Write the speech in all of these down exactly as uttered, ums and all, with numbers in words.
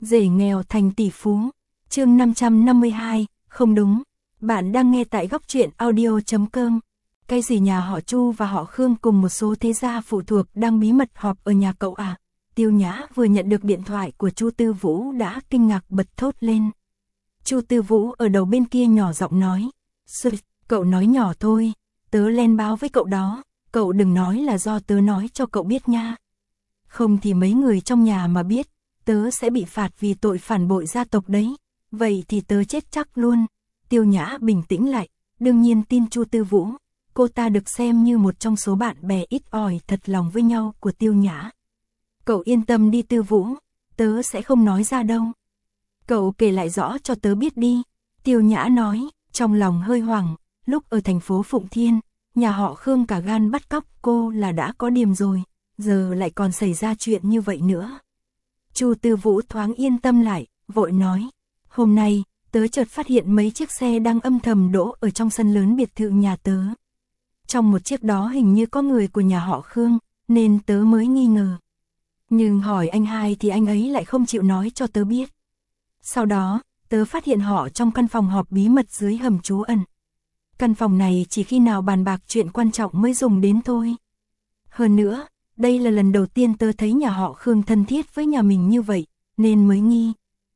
Rể nghèo thành tỷ phú. Chương năm trăm năm mươi hai, không đúng. Bạn đang nghe tại góc truyện audio chấm com. Cái gì nhà họ Chu và họ Khương cùng một số thế gia phụ thuộc đang bí mật họp ở nhà cậu à? Tiêu Nhã vừa nhận được điện thoại của Chu Tư Vũ đã kinh ngạc bật thốt lên. Chu Tư Vũ ở đầu bên kia nhỏ giọng nói. Sụt, cậu nói nhỏ thôi, tớ lên báo với cậu đó, cậu đừng nói là do tớ nói cho cậu biết nha. Không thì mấy người trong nhà mà biết, tớ sẽ bị phạt vì tội phản bội gia tộc đấy, vậy thì tớ chết chắc luôn. Tiêu Nhã bình tĩnh lại, đương nhiên tin Chu Tư Vũ, cô ta được xem như một trong số bạn bè ít ỏi thật lòng với nhau của Tiêu Nhã. Cậu yên tâm đi Tư Vũ, tớ sẽ không nói ra đâu. Cậu kể lại rõ cho tớ biết đi, Tiêu Nhã nói, trong lòng hơi hoảng, lúc ở thành phố Phụng Thiên, nhà họ Khương cả gan bắt cóc cô là đã có điểm rồi, giờ lại còn xảy ra chuyện như vậy nữa. Chu Tư Vũ thoáng yên tâm lại, vội nói, hôm nay, tớ chợt phát hiện mấy chiếc xe đang âm thầm đỗ ở trong sân lớn biệt thự nhà tớ. Trong một chiếc đó hình như có người của nhà họ Khương, nên tớ mới nghi ngờ. Nhưng hỏi anh hai thì anh ấy lại không chịu nói cho tớ biết. Sau đó, tớ phát hiện họ trong căn phòng họp bí mật dưới hầm trú ẩn. Căn phòng này chỉ khi nào bàn bạc chuyện quan trọng mới dùng đến thôi. Hơn nữa, đây là lần đầu tiên tớ thấy nhà họ Khương thân thiết với nhà mình như vậy, nên mới nghi.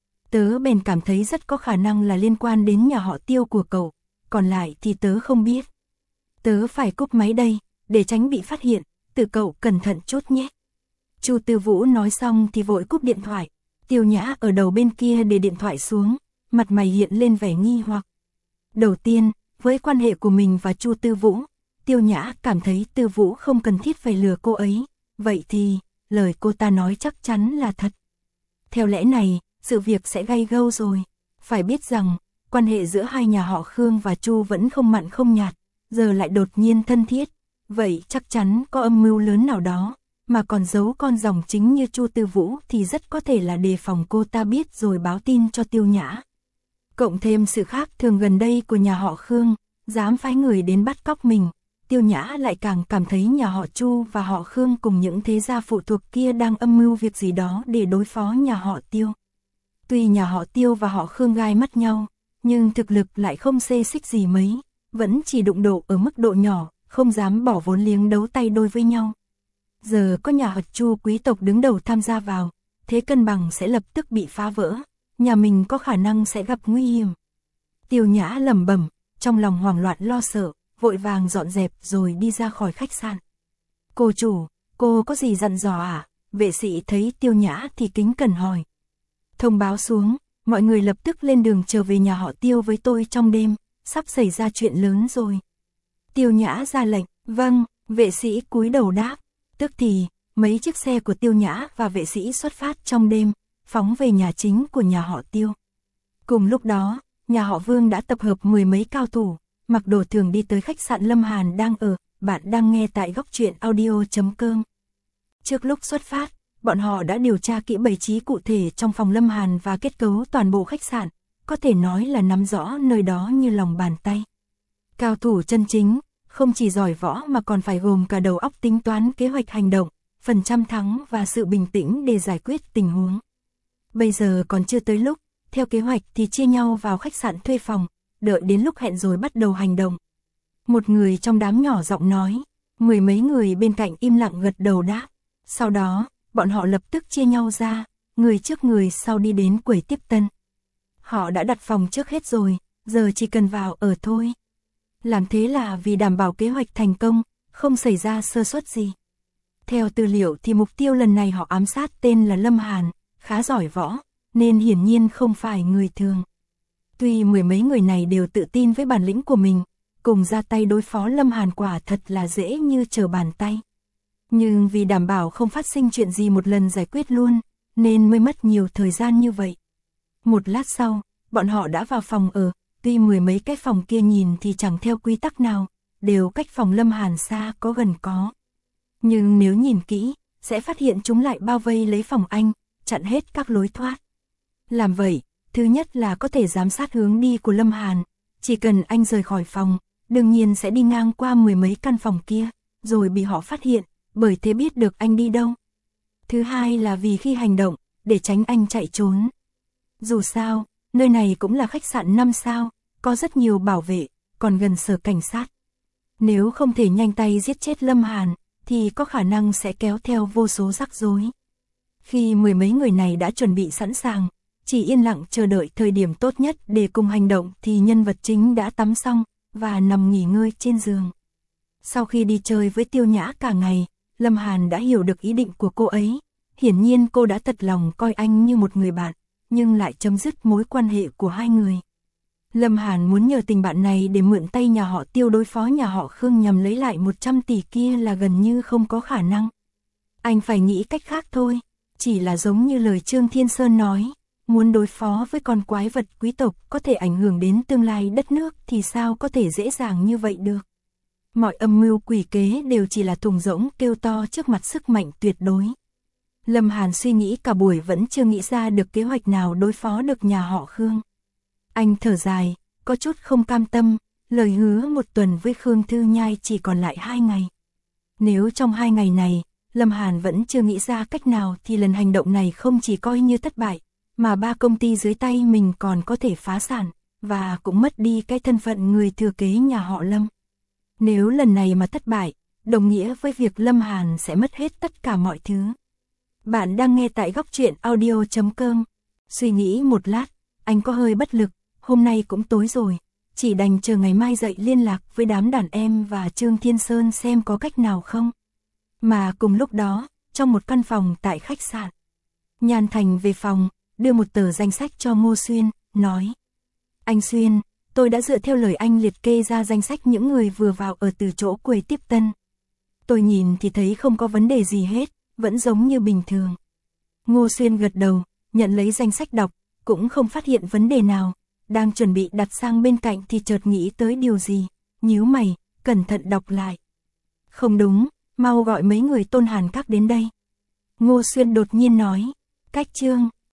Tớ bèn cảm thấy rất có khả năng là liên quan đến nhà họ Tiêu của cậu, còn lại thì tớ không biết. Tớ phải cúp máy đây, để tránh bị phát hiện, tự cậu cẩn thận chút nhé. Chu Tư Vũ nói xong thì vội cúp điện thoại. Tiêu Nhã ở đầu bên kia để điện thoại xuống, mặt mày hiện lên vẻ nghi hoặc. Đầu tiên, với quan hệ của mình và Chu Tư Vũ, Tiêu Nhã cảm thấy Tư Vũ không cần thiết phải lừa cô ấy, vậy thì, lời cô ta nói chắc chắn là thật. Theo lẽ này, sự việc sẽ gay gâu rồi. Phải biết rằng, quan hệ giữa hai nhà họ Khương và Chu vẫn không mặn không nhạt, giờ lại đột nhiên thân thiết, vậy chắc chắn có âm mưu lớn nào đó. Mà còn giấu con rồng chính như Chu Tư Vũ thì rất có thể là đề phòng cô ta biết rồi báo tin cho Tiêu Nhã. Cộng thêm sự khác thường gần đây của nhà họ Khương, dám phái người đến bắt cóc mình, Tiêu Nhã lại càng cảm thấy nhà họ Chu và họ Khương cùng những thế gia phụ thuộc kia đang âm mưu việc gì đó để đối phó nhà họ Tiêu. Tuy nhà họ Tiêu và họ Khương gai mắt nhau, nhưng thực lực lại không xê xích gì mấy, vẫn chỉ đụng độ ở mức độ nhỏ, không dám bỏ vốn liếng đấu tay đôi với nhau. Giờ có nhà họ Chu quý tộc đứng đầu tham gia vào, thế cân bằng sẽ lập tức bị phá vỡ, nhà mình có khả năng sẽ gặp nguy hiểm. Tiêu Nhã lẩm bẩm, trong lòng hoảng loạn lo sợ, vội vàng dọn dẹp rồi đi ra khỏi khách sạn. Cô chủ, cô có gì dặn dò à? Vệ sĩ thấy Tiêu Nhã thì kính cẩn hỏi. Thông báo xuống, mọi người lập tức lên đường trở về nhà họ Tiêu với tôi trong đêm, sắp xảy ra chuyện lớn rồi. Tiêu Nhã ra lệnh, vâng, vệ sĩ cúi đầu đáp. Tức thì, mấy chiếc xe của Tiêu Nhã và vệ sĩ xuất phát trong đêm, phóng về nhà chính của nhà họ Tiêu. Cùng lúc đó, nhà họ Vương đã tập hợp mười mấy cao thủ, mặc đồ thường đi tới khách sạn Lâm Hàn đang ở, bạn đang nghe tại góc truyện audio chấm com. Trước lúc xuất phát, bọn họ đã điều tra kỹ bày trí cụ thể trong phòng Lâm Hàn và kết cấu toàn bộ khách sạn, có thể nói là nắm rõ nơi đó như lòng bàn tay. Cao thủ chân chính, không chỉ giỏi võ mà còn phải gồm cả đầu óc tính toán kế hoạch hành động, phần trăm thắng và sự bình tĩnh để giải quyết tình huống. Bây giờ còn chưa tới lúc, theo kế hoạch thì chia nhau vào khách sạn thuê phòng, đợi đến lúc hẹn rồi bắt đầu hành động. Một người trong đám nhỏ giọng nói, mười mấy người bên cạnh im lặng gật đầu đáp. Sau đó, bọn họ lập tức chia nhau ra, người trước người sau đi đến quầy tiếp tân. Họ đã đặt phòng trước hết rồi, giờ chỉ cần vào ở thôi. Làm thế là vì đảm bảo kế hoạch thành công, không xảy ra sơ suất gì. Theo tư liệu thì mục tiêu lần này họ ám sát tên là Lâm Hàn, khá giỏi võ, nên hiển nhiên không phải người thường. Tuy mười mấy người này đều tự tin với bản lĩnh của mình, cùng ra tay đối phó Lâm Hàn quả thật là dễ như trở bàn tay. Nhưng vì đảm bảo không phát sinh chuyện gì một lần giải quyết luôn, nên mới mất nhiều thời gian như vậy. Một lát sau, bọn họ đã vào phòng ở. Tuy mười mấy cái phòng kia nhìn thì chẳng theo quy tắc nào, đều cách phòng Lâm Hàn xa có gần có. Nhưng nếu nhìn kỹ, sẽ phát hiện chúng lại bao vây lấy phòng anh, chặn hết các lối thoát. Làm vậy, thứ nhất là có thể giám sát hướng đi của Lâm Hàn, chỉ cần anh rời khỏi phòng, đương nhiên sẽ đi ngang qua mười mấy căn phòng kia, rồi bị họ phát hiện, bởi thế biết được anh đi đâu. Thứ hai là vì khi hành động, để tránh anh chạy trốn, Dù sao, nơi này cũng là khách sạn năm sao, có rất nhiều bảo vệ, còn gần sở cảnh sát. Nếu không thể nhanh tay giết chết Lâm Hàn, thì có khả năng sẽ kéo theo vô số rắc rối. Khi mười mấy người này đã chuẩn bị sẵn sàng, chỉ yên lặng chờ đợi thời điểm tốt nhất để cùng hành động thì nhân vật chính đã tắm xong, và nằm nghỉ ngơi trên giường. Sau khi đi chơi với Tiêu Nhã cả ngày, Lâm Hàn đã hiểu được ý định của cô ấy. Hiển nhiên cô đã thật lòng coi anh như một người bạn, nhưng lại chấm dứt mối quan hệ của hai người. Lâm Hàn muốn nhờ tình bạn này để mượn tay nhà họ Tiêu đối phó nhà họ Khương nhằm lấy lại một trăm tỷ kia là gần như không có khả năng. Anh phải nghĩ cách khác thôi, chỉ là giống như lời Trương Thiên Sơn nói, muốn đối phó với con quái vật quý tộc có thể ảnh hưởng đến tương lai đất nước thì sao có thể dễ dàng như vậy được. Mọi âm mưu quỷ kế đều chỉ là thùng rỗng kêu to trước mặt sức mạnh tuyệt đối. Lâm Hàn suy nghĩ cả buổi vẫn chưa nghĩ ra được kế hoạch nào đối phó được nhà họ Khương. Anh thở dài, có chút không cam tâm, lời hứa một tuần với Khương Thư Nhai chỉ còn lại hai ngày. Nếu trong hai ngày này, Lâm Hàn vẫn chưa nghĩ ra cách nào thì lần hành động này không chỉ coi như thất bại, mà ba công ty dưới tay mình còn có thể phá sản, và cũng mất đi cái thân phận người thừa kế nhà họ Lâm. Nếu lần này mà thất bại, đồng nghĩa với việc Lâm Hàn sẽ mất hết tất cả mọi thứ. Bạn đang nghe tại góc truyện audio chấm com. Suy nghĩ một lát, anh có hơi bất lực, hôm nay cũng tối rồi, chỉ đành chờ ngày mai dậy liên lạc với đám đàn em và Trương Thiên Sơn xem có cách nào không. Mà cùng lúc đó, trong một căn phòng tại khách sạn, Nhan Thành về phòng, đưa một tờ danh sách cho Ngô Xuyên, nói: Anh Xuyên, tôi đã dựa theo lời anh liệt kê ra danh sách những người vừa vào ở từ chỗ quầy tiếp tân. Tôi nhìn thì thấy không có vấn đề gì hết, vẫn giống như bình thường. Ngô Xuyên gật đầu, nhận lấy danh sách đọc, cũng không phát hiện vấn đề nào, đang chuẩn bị đặt sang bên cạnh thì chợt nghĩ tới điều gì, nhíu mày, cẩn thận đọc lại. Không đúng, mau gọi mấy người Tôn Hàn Các đến đây. Ngô Xuyên đột nhiên nói, cách Trương,